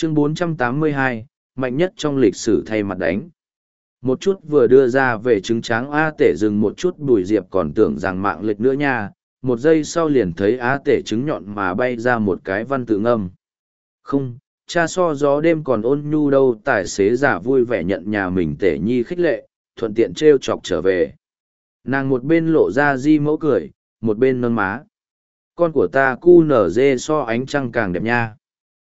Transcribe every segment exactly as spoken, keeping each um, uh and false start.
Chương bốn trăm tám mươi hai, mạnh nhất trong lịch sử thay mặt đánh. Một chút vừa đưa ra về trứng tráng A Tể dừng một chút, Bùi Diệp còn tưởng rằng mạng lệch nữa nha, một giây sau liền thấy A Tể trứng nhọn mà bay ra một cái văn tự ngâm. Không, cha so gió đêm còn ôn nhu đâu. Tài xế giả vui vẻ nhận nhà mình Tể nhi khích lệ, thuận tiện trêu chọc trở về. Nàng một bên lộ ra di mẫu cười, một bên nâng má. Con của ta cu nở dê so ánh trăng càng đẹp nha.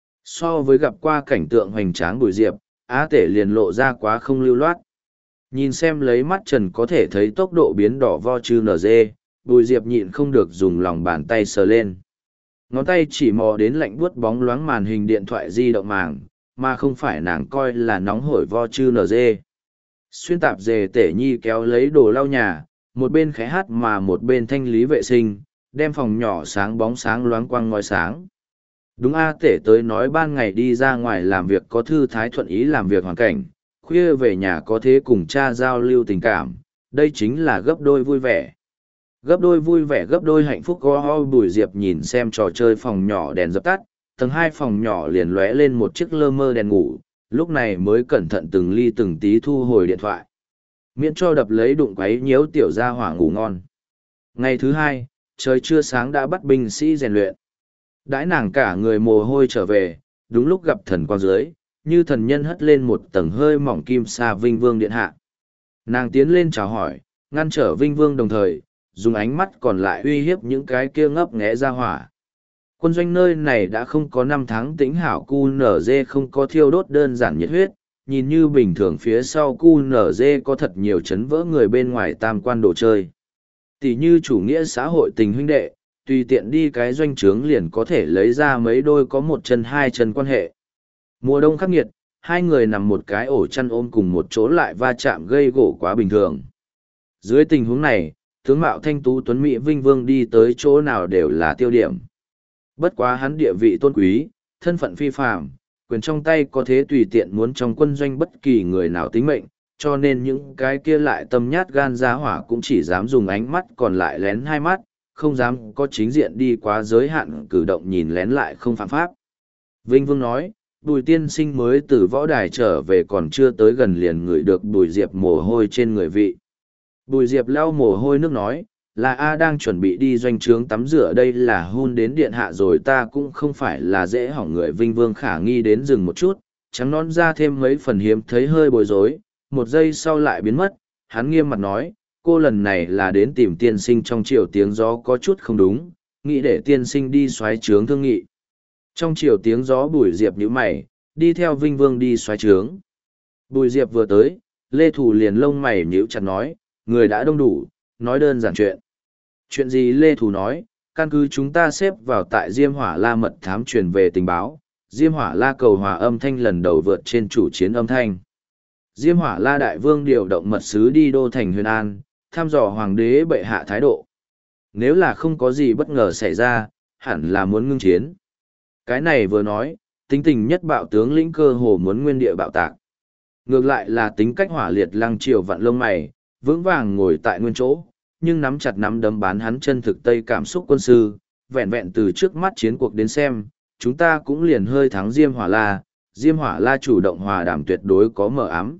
So với gặp qua cảnh tượng hoành tráng Bùi Diệp, Á Tể liền lộ ra quá không lưu loát. Nhìn xem lấy mắt trần có thể thấy tốc độ biến đỏ vo chư nở dê, Bùi Diệp nhịn không được dùng lòng bàn tay sờ lên. Ngón tay chỉ mò đến lạnh buốt bóng loáng màn hình điện thoại di động màng, mà không phải nàng coi là nóng hổi vo chư nở dê. Xuyên tạp dề Tể nhi kéo lấy đồ lau nhà, một bên khẽ hát mà một bên thanh lý vệ sinh, đem phòng nhỏ sáng bóng sáng loáng quang ngói sáng. Đúng A Tể tới nói ban ngày đi ra ngoài làm việc có thư thái thuận ý làm việc hoàn cảnh, khuya về nhà có thế cùng cha giao lưu tình cảm, đây chính là gấp đôi vui vẻ. Gấp đôi vui vẻ gấp đôi hạnh phúc. Go ho. Bùi Diệp nhìn xem trò chơi phòng nhỏ đèn dập tắt, tầng hai phòng nhỏ liền lóe lên một chiếc lơ mơ đèn ngủ, lúc này mới cẩn thận từng ly từng tí thu hồi điện thoại. Miễn cho đập lấy đụng quấy nhiễu tiểu gia hỏa ngủ ngon. Ngày thứ hai, trời chưa sáng đã bắt binh sĩ rèn luyện. Đãi nàng cả người mồ hôi trở về, đúng lúc gặp thần quang dưới, như thần nhân hất lên một tầng hơi mỏng kim sa Vinh Vương điện hạ. Nàng tiến lên chào hỏi, ngăn trở Vinh Vương đồng thời, dùng ánh mắt còn lại uy hiếp những cái kia ngấp nghé ra hỏa. Quân doanh nơi này đã không có năm tháng tĩnh hảo, cu nở dê không có thiêu đốt đơn giản nhiệt huyết, nhìn như bình thường phía sau cu nở dê có thật nhiều chấn vỡ người bên ngoài tam quan đồ chơi. Tỷ như chủ nghĩa xã hội tình huynh đệ, tùy tiện đi cái doanh trướng liền có thể lấy ra mấy đôi có một chân hai chân quan hệ. Mùa đông khắc nghiệt, hai người nằm một cái ổ chăn ôm cùng một chỗ lại va chạm gây gổ quá bình thường. Dưới tình huống này, tướng mạo thanh tú tuấn mỹ Vinh Vương đi tới chỗ nào đều là tiêu điểm. Bất quá hắn địa vị tôn quý, thân phận phi phàm, quyền trong tay có thế tùy tiện muốn trong quân doanh bất kỳ người nào tính mệnh, cho nên những cái kia lại tâm nhát gan giá hỏa cũng chỉ dám dùng ánh mắt còn lại lén hai mắt, không dám có chính diện đi quá giới hạn cử động nhìn lén lại không phạm pháp. Vinh Vương nói, Bùi tiên sinh mới từ võ đài trở về còn chưa tới gần liền ngửi được Bùi Diệp mồ hôi trên người vị. Bùi Diệp lau mồ hôi nước nói, là A đang chuẩn bị đi doanh trướng tắm rửa, đây là hun đến điện hạ rồi, ta cũng không phải là dễ hỏng người. Vinh Vương khả nghi đến dừng một chút, trắng nón ra thêm mấy phần hiếm thấy hơi bối rối, một giây sau lại biến mất, hắn nghiêm mặt nói, cô lần này là đến tìm tiên sinh trong chiều tiếng gió có chút không đúng, nghĩ để tiên sinh đi xoáy trướng thương nghị. Trong chiều tiếng gió Bùi Diệp nhíu mày, đi theo Vinh Vương đi xoáy trướng. Bùi Diệp vừa tới, Lê Thủ liền lông mày nhíu chặt nói, người đã đông đủ, nói đơn giản chuyện. Chuyện gì? Lê Thủ nói, căn cứ chúng ta xếp vào tại Diêm Hỏa La mật thám truyền về tình báo, Diêm Hỏa La cầu hòa âm thanh lần đầu vượt trên chủ chiến âm thanh. Diêm Hỏa La đại vương điều động mật sứ đi đô thành Huyền An, thăm dò hoàng đế bệ hạ thái độ. Nếu là không có gì bất ngờ xảy ra, hẳn là muốn ngưng chiến. Cái này vừa nói, tính tình nhất bạo tướng lĩnh cơ hồ muốn nguyên địa bạo tạc. Ngược lại là tính cách hỏa liệt Lăng Triều vặn lông mày, vững vàng ngồi tại nguyên chỗ, nhưng nắm chặt nắm đấm bán hắn chân thực tây cảm xúc quân sư, vẹn vẹn từ trước mắt chiến cuộc đến xem, chúng ta cũng liền hơi thắng Diêm Hỏa La, Diêm Hỏa La chủ động hòa đàm tuyệt đối có mở ám.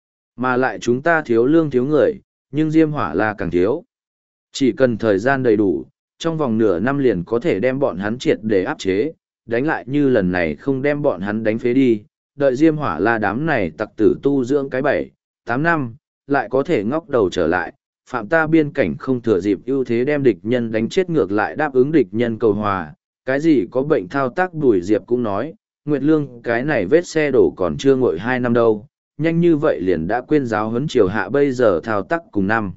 Mà lại chúng ta thiếu lương thiếu người, nhưng Diêm Hỏa La càng thiếu. Chỉ cần thời gian đầy đủ, trong vòng nửa năm liền có thể đem bọn hắn triệt để áp chế, đánh lại như lần này không đem bọn hắn đánh phế đi, đợi Diêm Hỏa La đám này tặc tử tu dưỡng cái bảy, tám năm, lại có thể ngóc đầu trở lại, phạm ta biên cảnh không thừa dịp ưu thế đem địch nhân đánh chết, ngược lại đáp ứng địch nhân cầu hòa, cái gì có bệnh thao tác. Bùi Diệp cũng nói, Nguyệt Lương cái này vết xe đổ còn chưa ngồi hai năm đâu, nhanh như vậy liền đã quên giáo huấn triều hạ, bây giờ thao tác cùng năm.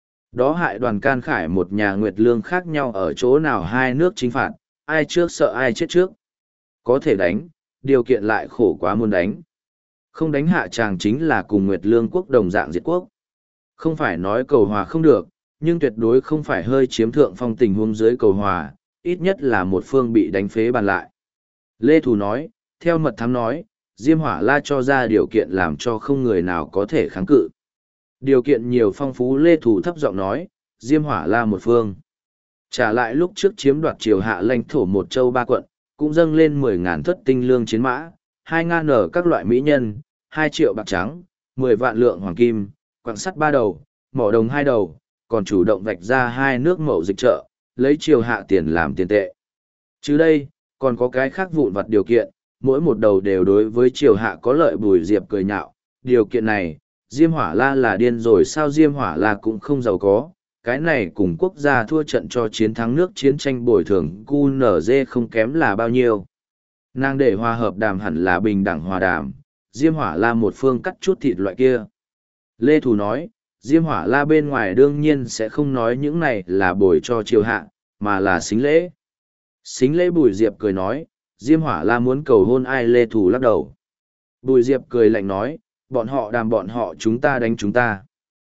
Đó hại Đoàn Can Khải một nhà Nguyệt Lương khác nhau ở chỗ nào? Hai nước chính phạt, ai trước sợ ai chết trước. Có thể đánh, điều kiện lại khổ quá muốn đánh. Không đánh hạ chàng chính là cùng Nguyệt Lương quốc đồng dạng diệt quốc. Không phải nói cầu hòa không được, nhưng tuyệt đối không phải hơi chiếm thượng phong tình huống dưới cầu hòa, ít nhất là một phương bị đánh phế bàn lại. Lê Thủ nói, theo mật thám nói, Diêm Hỏa La cho ra điều kiện làm cho không người nào có thể kháng cự. Điều kiện nhiều phong phú. Lê Thủ thấp giọng nói, Diêm Hỏa La một phương. Trả lại lúc trước chiếm đoạt triều hạ lãnh thổ một châu ba quận, cũng dâng lên mười ngàn thất tinh lương chiến mã, hai ngàn nở các loại mỹ nhân, hai triệu bạc trắng, mười vạn lượng hoàng kim, quặng sắt ba đầu, mỏ đồng hai đầu, còn chủ động vạch ra hai nước mậu dịch trợ, lấy triều hạ tiền làm tiền tệ. Chứ đây, còn có cái khác vụn vặt điều kiện, mỗi một đầu đều đối với triều hạ có lợi. Bùi Diệp cười nhạo, điều kiện này, Diêm Hỏa La là điên rồi sao? Diêm Hỏa La cũng không giàu có, cái này cùng quốc gia thua trận cho chiến thắng nước chiến tranh bồi thường cu nở dê không kém là bao nhiêu. Nàng để hòa hợp đàm hẳn là bình đẳng hòa đàm, Diêm Hỏa La một phương cắt chút thịt loại kia. Lê Thù nói, Diêm Hỏa La bên ngoài đương nhiên sẽ không nói những này là bồi cho triều hạ, mà là xính lễ. Xính lễ. Bùi Diệp cười nói, Diêm Hỏa La muốn cầu hôn ai? Lê Thù lắc đầu. Bùi Diệp cười lạnh nói, bọn họ đàm bọn họ, chúng ta đánh chúng ta.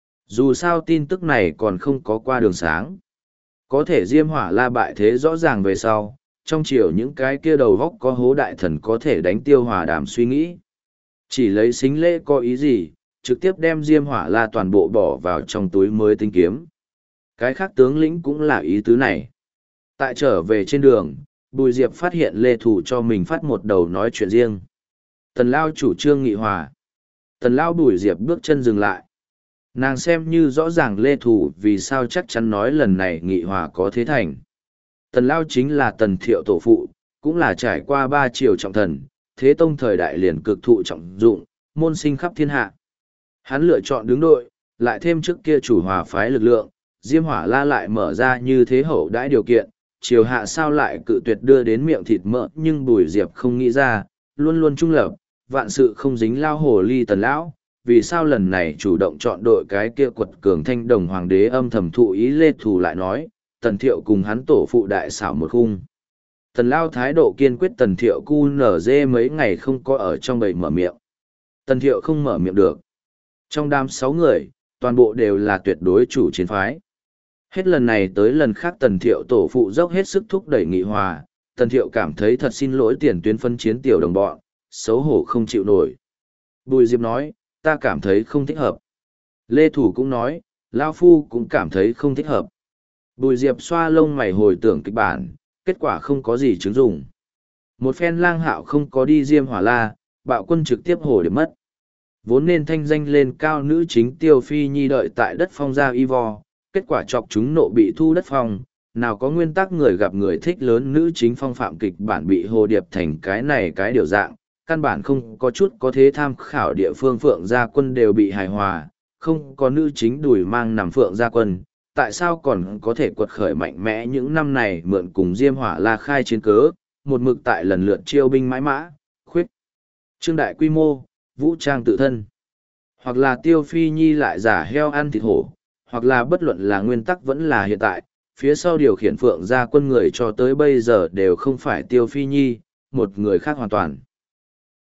Dù sao tin tức này còn không có qua đường sáng. Có thể Diêm Hỏa La bại thế rõ ràng về sau, trong chiều những cái kia đầu góc có hố đại thần có thể đánh tiêu hòa đàm suy nghĩ. Chỉ lấy xính lễ có ý gì, trực tiếp đem Diêm Hỏa La toàn bộ bỏ vào trong túi mới tinh kiếm. Cái khác tướng lĩnh cũng là ý tứ này. Tại trở về trên đường, Bùi Diệp phát hiện Lê Thủ cho mình phát một đầu nói chuyện riêng. Tần Lao chủ trương nghị hòa. Tần Lao. Bùi Diệp bước chân dừng lại. Nàng xem như rõ ràng Lê Thủ vì sao chắc chắn nói lần này nghị hòa có thế thành. Tần Lao chính là Tần Thiệu tổ phụ, cũng là trải qua ba triều trọng thần, thế tông thời đại liền cực thụ trọng dụng, môn sinh khắp thiên hạ. Hắn lựa chọn đứng đội, lại thêm trước kia chủ hòa phái lực lượng, Diêm Hỏa La lại mở ra như thế hậu đãi điều kiện, triều hạ sao lại cự tuyệt đưa đến miệng thịt mỡ. Nhưng Bùi Diệp không nghĩ ra, luôn luôn trung lập, vạn sự không dính lao hồ ly Tần Lão, vì sao lần này chủ động chọn đội cái kia quật cường thanh đồng hoàng đế âm thầm thụ ý. Lê Thù lại nói, Tần Thiệu cùng hắn tổ phụ đại xảo một khung. Tần Lao thái độ kiên quyết. Tần Thiệu cu nở dê mấy ngày không có ở trong bầy mở miệng. Tần Thiệu không mở miệng được. Trong đám sáu người, toàn bộ đều là tuyệt đối chủ chiến phái. Hết lần này tới lần khác Tần Thiệu tổ phụ dốc hết sức thúc đẩy nghị hòa. Tần Thiệu cảm thấy thật xin lỗi tiền tuyến phân chiến tiểu đồng bọn, xấu hổ không chịu nổi. Bùi Diệp nói, ta cảm thấy không thích hợp. Lê Thủ cũng nói, Lao Phu cũng cảm thấy không thích hợp. Bùi Diệp xoa lông mày hồi tưởng kịch bản, kết quả không có gì chứng dụng. Một phen lang hạo không có đi Diêm Hỏa La, bạo quân trực tiếp hồ để mất. Vốn nên thanh danh lên cao nữ chính Tiêu Phi Nhi đợi tại đất phong ra y vo, kết quả chọc chúng nộ bị thu đất phong, nào có nguyên tắc người gặp người thích lớn nữ chính phong phạm kịch bản bị hồ điệp thành cái này cái điều dạng, căn bản không có chút có thế tham khảo. Địa phương Phượng Gia Quân đều bị hài hòa, không có nữ chính đùi mang nằm Phượng Gia Quân, tại sao còn có thể quật khởi mạnh mẽ những năm này? Mượn cùng Diêm Hỏa La khai chiến cớ, một mực tại lần lượt chiêu binh mãi mã, khuyết trương đại quy mô, vũ trang tự thân. Hoặc là Tiêu Phi Nhi lại giả heo ăn thịt hổ, hoặc là bất luận là nguyên tắc vẫn là hiện tại, phía sau điều khiển Phượng Gia Quân người cho tới bây giờ đều không phải Tiêu Phi Nhi, một người khác hoàn toàn.